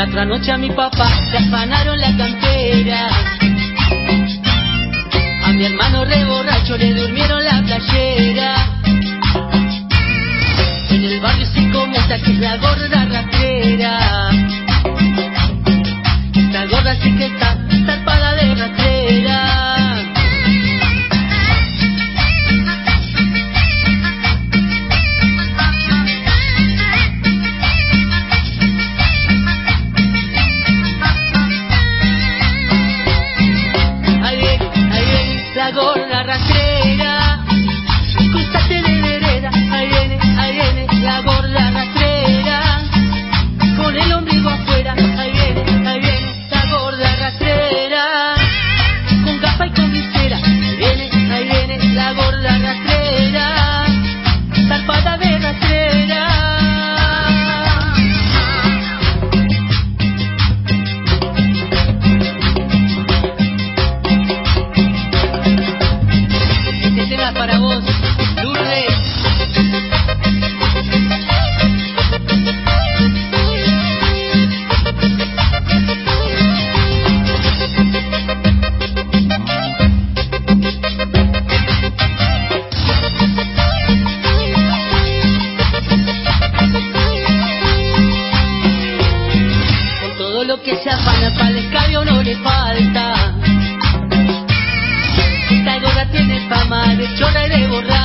otra noche a mi papá le afanaron la cantera. A mi hermano re borracho le durmieron la playera. En el barrio se comenta que es la gorda rastrera. Esta gorda sí que está zarpada de rastrera. La gorda rastrera, cruzate de vereda, ahí viene la gorda rastrera, con el ombligo afuera, ahí viene la gorda rastrera, con capa y con visera, ahí viene la gorda rastrera, zarpada de rastrera. Para vos, Lourdes. Con todo lo que se afana para el escabio no le falta. Esta gorda tiene fama de chora y de borracha.